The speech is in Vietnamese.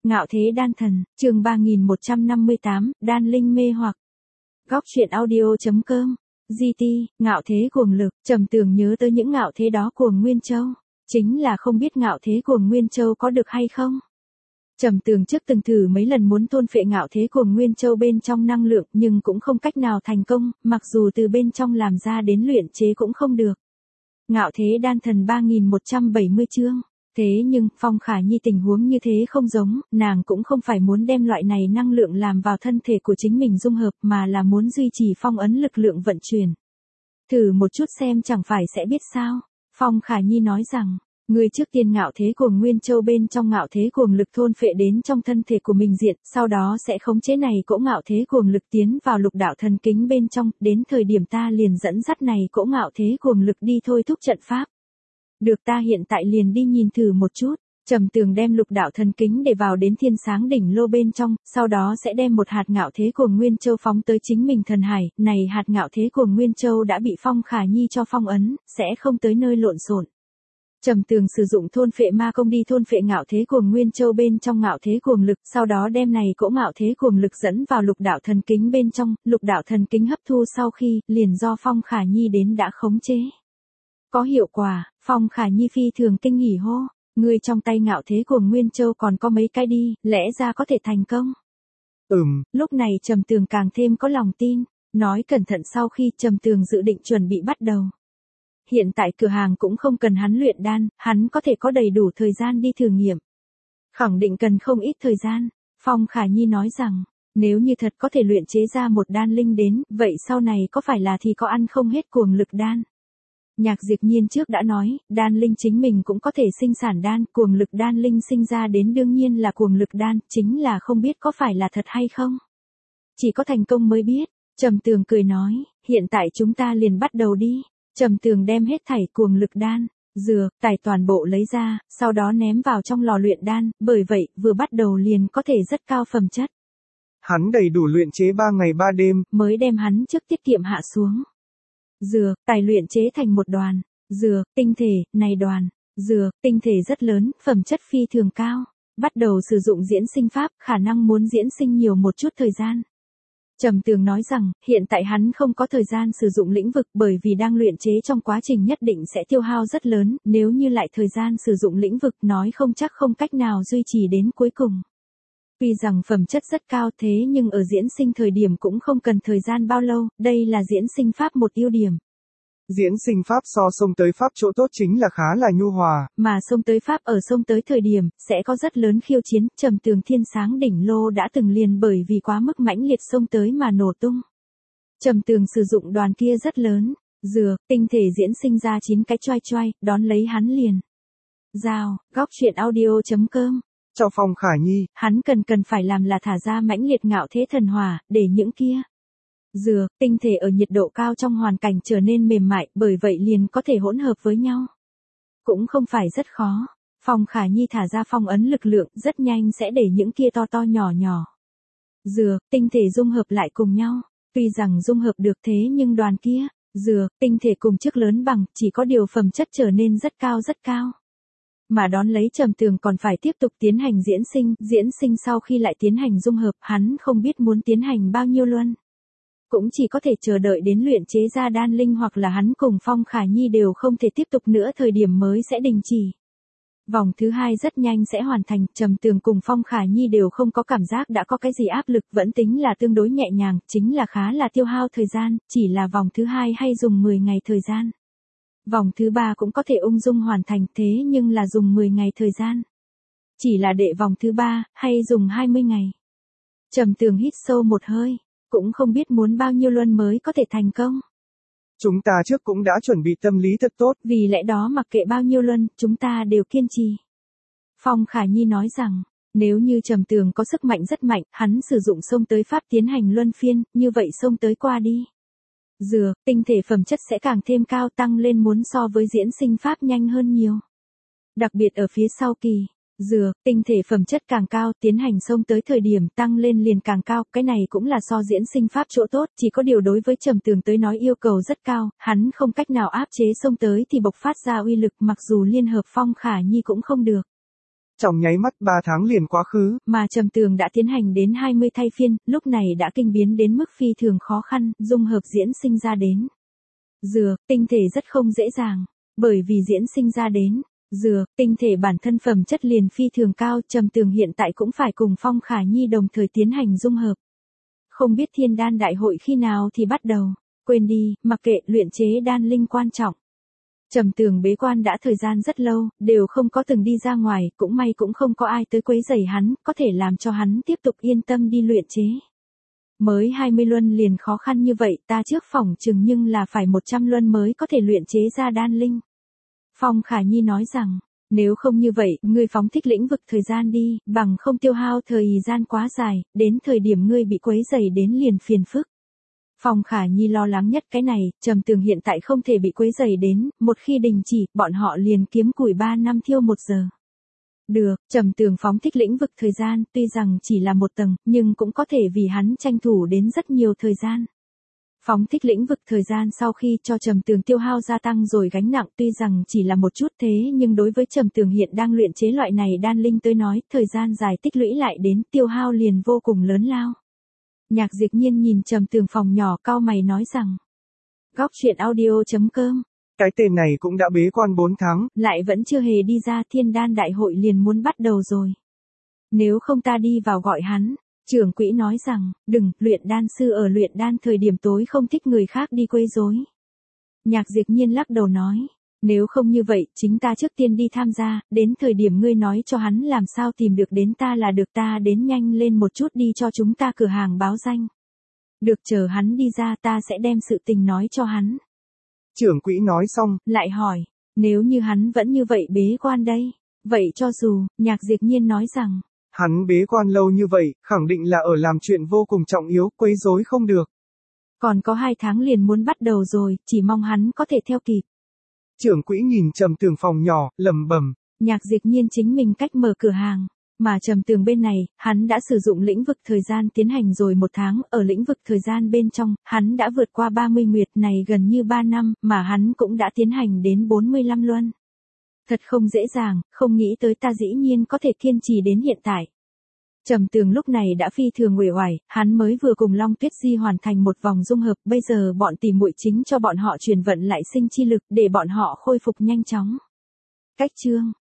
Ngạo thế đan thần, chương 3158, đan linh mê hoặc. Góc truyện audio.com, GT, ngạo thế cuồng lực, Trầm Tường nhớ tới những ngạo thế đó cuồng Nguyên Châu. Chính là không biết ngạo thế cuồng Nguyên Châu có được hay không. Trầm Tường trước từng thử mấy lần muốn thôn phệ ngạo thế cuồng Nguyên Châu bên trong năng lượng nhưng cũng không cách nào thành công, mặc dù từ bên trong làm ra đến luyện chế cũng không được. Ngạo thế đan thần 3170 chương. Thế nhưng, Phong Khả Nhi tình huống như thế không giống, nàng cũng không phải muốn đem loại này năng lượng làm vào thân thể của chính mình dung hợp mà là muốn duy trì phong ấn lực lượng vận chuyển. Thử một chút xem chẳng phải sẽ biết sao. Phong Khả Nhi nói rằng, người trước tiên ngạo thế cuồng Nguyên Châu bên trong ngạo thế cuồng lực thôn phệ đến trong thân thể của mình diện, sau đó sẽ khống chế này cỗ ngạo thế cuồng lực tiến vào lục đạo thần kính bên trong, đến thời điểm ta liền dẫn dắt này cỗ ngạo thế cuồng lực đi thôi thúc trận pháp. Được, ta hiện tại liền đi nhìn thử một chút. Trầm Tường đem lục đạo thần kính để vào đến thiên sáng đỉnh lô bên trong, sau đó sẽ đem một hạt ngạo thế cuồng Nguyên Châu phóng tới chính mình thần hải, này hạt ngạo thế cuồng Nguyên Châu đã bị Phong Khả Nhi cho phong ấn, sẽ không tới nơi lộn xộn. Trầm Tường sử dụng thôn phệ ma công đi thôn phệ ngạo thế cuồng Nguyên Châu bên trong ngạo thế cuồng lực, sau đó đem này cỗ ngạo thế cuồng lực dẫn vào lục đạo thần kính bên trong, lục đạo thần kính hấp thu sau khi, liền do Phong Khả Nhi đến đã khống chế. Có hiệu quả, Phong Khả Nhi phi thường kinh hỉ hô, người trong tay ngạo thế cuồng Nguyên Châu còn có mấy cái đi, lẽ ra có thể thành công. Lúc này Trầm Tường càng thêm có lòng tin, nói cẩn thận sau khi Trầm Tường dự định chuẩn bị bắt đầu. Hiện tại cửa hàng cũng không cần hắn luyện đan, hắn có thể có đầy đủ thời gian đi thử nghiệm. Khẳng định cần không ít thời gian, Phong Khả Nhi nói rằng, nếu như thật có thể luyện chế ra một đan linh đến, vậy sau này có phải là thì có ăn không hết cuồng lực đan. Nhạc Diệp Nhiên trước đã nói, đan linh chính mình cũng có thể sinh sản đan, cuồng lực đan linh sinh ra đến đương nhiên là cuồng lực đan, chính là không biết có phải là thật hay không. Chỉ có thành công mới biết, Trầm Tường cười nói, hiện tại chúng ta liền bắt đầu đi. Trầm Tường đem hết thảy cuồng lực đan, dược, tài toàn bộ lấy ra, sau đó ném vào trong lò luyện đan, bởi vậy, vừa bắt đầu liền có thể rất cao phẩm chất. Hắn đầy đủ luyện chế 3 ngày 3 đêm, mới đem hắn trước tiết kiệm hạ xuống. Dược, tài luyện chế thành một đoàn, dược, tinh thể, này đoàn, dược, tinh thể rất lớn, phẩm chất phi thường cao. Bắt đầu sử dụng diễn sinh pháp, khả năng muốn diễn sinh nhiều một chút thời gian. Trầm Tường nói rằng, hiện tại hắn không có thời gian sử dụng lĩnh vực bởi vì đang luyện chế trong quá trình nhất định sẽ tiêu hao rất lớn, nếu như lại thời gian sử dụng lĩnh vực nói không chắc không cách nào duy trì đến cuối cùng. Tuy rằng phẩm chất rất cao thế nhưng ở diễn sinh thời điểm cũng không cần thời gian bao lâu, đây là diễn sinh pháp một ưu điểm. Diễn sinh pháp so xông tới pháp chỗ tốt chính là khá là nhu hòa. Mà xông tới pháp ở xông tới thời điểm, sẽ có rất lớn khiêu chiến, Trầm Tường thiên sáng đỉnh lô đã từng liền bởi vì quá mức mãnh liệt xông tới mà nổ tung. Trầm Tường sử dụng đoàn kia rất lớn, dược, tinh thể diễn sinh ra 9 cái choai choai, đón lấy hắn liền. Giao, góc truyện audio.com. Cho Phong Khả Nhi, hắn cần phải làm là thả ra mãnh liệt ngạo thế thần hỏa, để những kia dược, tinh thể ở nhiệt độ cao trong hoàn cảnh trở nên mềm mại, bởi vậy liền có thể hỗn hợp với nhau. Cũng không phải rất khó. Phong Khả Nhi thả ra phong ấn lực lượng, rất nhanh sẽ để những kia to to nhỏ nhỏ dược, tinh thể dung hợp lại cùng nhau. Tuy rằng dung hợp được thế nhưng đoàn kia dược, tinh thể cùng chức lớn bằng, chỉ có điều phẩm chất trở nên rất cao. Mà đón lấy Trầm Tường còn phải tiếp tục tiến hành diễn sinh sau khi lại tiến hành dung hợp, hắn không biết muốn tiến hành bao nhiêu luân. Cũng chỉ có thể chờ đợi đến luyện chế ra đan linh hoặc là hắn cùng Phong Khả Nhi đều không thể tiếp tục nữa thời điểm mới sẽ đình chỉ. Vòng thứ 2 rất nhanh sẽ hoàn thành, Trầm Tường cùng Phong Khả Nhi đều không có cảm giác đã có cái gì áp lực, vẫn tính là tương đối nhẹ nhàng, chính là khá là tiêu hao thời gian, chỉ là vòng thứ 2 hay dùng 10 ngày thời gian. Vòng thứ 3 cũng có thể ung dung hoàn thành thế nhưng là dùng 10 ngày thời gian. Chỉ là đệ vòng thứ 3, hay dùng 20 ngày. Trầm Tường hít sâu một hơi, cũng không biết muốn bao nhiêu luân mới có thể thành công. Chúng ta trước cũng đã chuẩn bị tâm lý thật tốt. Vì lẽ đó mặc kệ bao nhiêu luân, chúng ta đều kiên trì. Phong Khả Nhi nói rằng, nếu như Trầm Tường có sức mạnh rất mạnh, hắn sử dụng xông tới pháp tiến hành luân phiên, như vậy xông tới qua đi. Dược, tinh thể phẩm chất sẽ càng thêm cao, tăng lên muốn so với diễn sinh pháp nhanh hơn nhiều. Đặc biệt ở phía sau kỳ, dược, tinh thể phẩm chất càng cao, tiến hành xông tới thời điểm tăng lên liền càng cao, cái này cũng là so diễn sinh pháp chỗ tốt, chỉ có điều đối với Trầm Tường tới nói yêu cầu rất cao, hắn không cách nào áp chế xông tới thì bộc phát ra uy lực, mặc dù liên hợp Phong Khả Nhi cũng không được. Trong nháy mắt 3 tháng liền quá khứ. Mà Trầm Tường đã tiến hành đến 20 thay phiên, lúc này đã kinh biến đến mức phi thường khó khăn, dung hợp diễn sinh ra đến. Dược, tinh thể rất không dễ dàng, bởi vì diễn sinh ra đến. Dược, tinh thể bản thân phẩm chất liền phi thường cao, Trầm Tường hiện tại cũng phải cùng Phong Khả Nhi đồng thời tiến hành dung hợp. Không biết Thiên Đan Đại hội khi nào thì bắt đầu. Quên đi, mặc kệ, luyện chế đan linh quan trọng. Trầm Tường bế quan đã thời gian rất lâu, đều không có từng đi ra ngoài, cũng may cũng không có ai tới quấy rầy hắn, có thể làm cho hắn tiếp tục yên tâm đi luyện chế. Mới 20 luân liền khó khăn như vậy, ta trước phỏng chừng nhưng là phải 100 luân mới có thể luyện chế ra đan linh. Phong Khả Nhi nói rằng, nếu không như vậy, ngươi phóng thích lĩnh vực thời gian đi, bằng không tiêu hao thời gian quá dài, đến thời điểm ngươi bị quấy rầy đến liền phiền phức. Phong Khả Nhi lo lắng nhất cái này, Trầm Tường hiện tại không thể bị quấy rầy đến, một khi đình chỉ, bọn họ liền kiếm củi 3 năm thiêu 1 giờ. Được, Trầm Tường phóng thích lĩnh vực thời gian, tuy rằng chỉ là 1 tầng, nhưng cũng có thể vì hắn tranh thủ đến rất nhiều thời gian. Phóng thích lĩnh vực thời gian sau khi cho Trầm Tường tiêu hao gia tăng rồi gánh nặng, tuy rằng chỉ là một chút thế nhưng đối với Trầm Tường hiện đang luyện chế loại này đan linh tới nói, thời gian dài tích lũy lại đến tiêu hao liền vô cùng lớn lao. Nhạc Diệp Nhiên nhìn Trầm Tường phòng nhỏ cau mày nói rằng. Góc truyện audio.com. Cái tên này cũng đã bế quan 4 tháng. Lại vẫn chưa hề đi ra, Thiên Đan Đại hội liền muốn bắt đầu rồi. Nếu không ta đi vào gọi hắn. Trưởng quỹ nói rằng, đừng, luyện đan sư ở luyện đan thời điểm tối không thích người khác đi quấy rối. Nhạc Diệp Nhiên lắc đầu nói. Nếu không như vậy, chính ta trước tiên đi tham gia, đến thời điểm ngươi nói cho hắn làm sao tìm được đến ta là được, ta đến nhanh lên một chút đi cho chúng ta cửa hàng báo danh. Được, chờ hắn đi ra ta sẽ đem sự tình nói cho hắn. Trưởng quỹ nói xong, lại hỏi, nếu như hắn vẫn như vậy bế quan đây, vậy cho dù, Nhạc Diệp Nhiên nói rằng, hắn bế quan lâu như vậy, khẳng định là ở làm chuyện vô cùng trọng yếu, quấy rối không được. Còn có 2 tháng liền muốn bắt đầu rồi, chỉ mong hắn có thể theo kịp. Trưởng quỹ nhìn Trầm Tường phòng nhỏ, lẩm bẩm. Nhạc Diệp Nhiên chính mình cách mở cửa hàng, mà Trầm Tường bên này, hắn đã sử dụng lĩnh vực thời gian tiến hành rồi 1 tháng, ở lĩnh vực thời gian bên trong, hắn đã vượt qua 30 nguyệt này gần như 3 năm, mà hắn cũng đã tiến hành đến 45 luân. Thật không dễ dàng, không nghĩ tới ta dĩ nhiên có thể kiên trì đến hiện tại. Trầm Tường lúc này đã phi thường uể oải, hắn mới vừa cùng Long Tuyết Di hoàn thành một vòng dung hợp, bây giờ bọn tỷ muội chính cho bọn họ truyền vận lại sinh chi lực để bọn họ khôi phục nhanh chóng. Cách chương